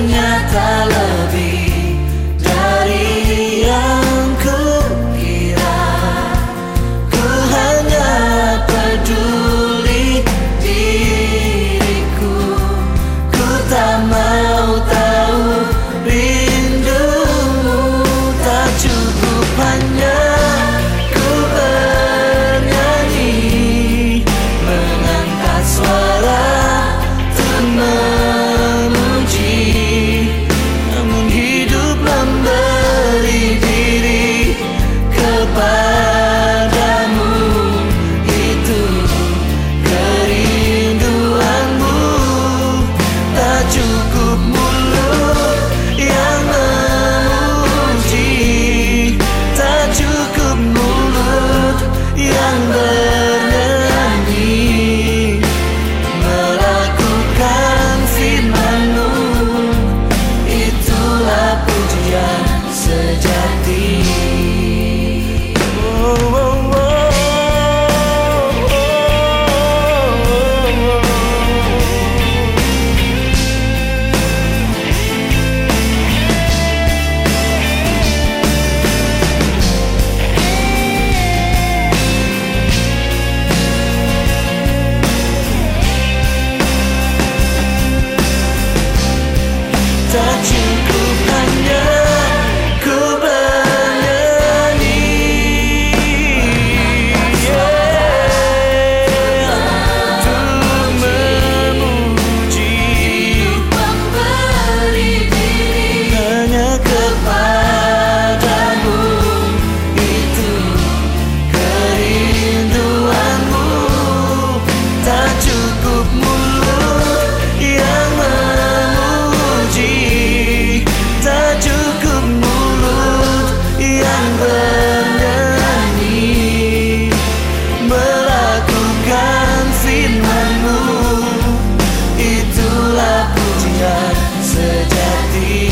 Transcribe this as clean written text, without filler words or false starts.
ternyata lebih dari yang kukira. Ku hanya peduli diriku, ku tak mau tahu rindumu. Tak cukup hanya ku bernyanyi, mengangkat suara untuk memuji. Namun hidup memberi diri kepadamu, itu kerinduanmu. Tak cukup mulut yang memuji, tak cukup mulut yang bernyanyi, melakukan firman-Mu, itulah pujian sejati. Oh, oh, oh, oh, tak cukup hanya ku bernyanyi, untuk memuji, hanya kepadamu, itu kerinduanmu. Tak cukup mulut yang memuji, tak cukup mulut yang bernyanyi, melakukan firman-Mu, itulah pujian sejati.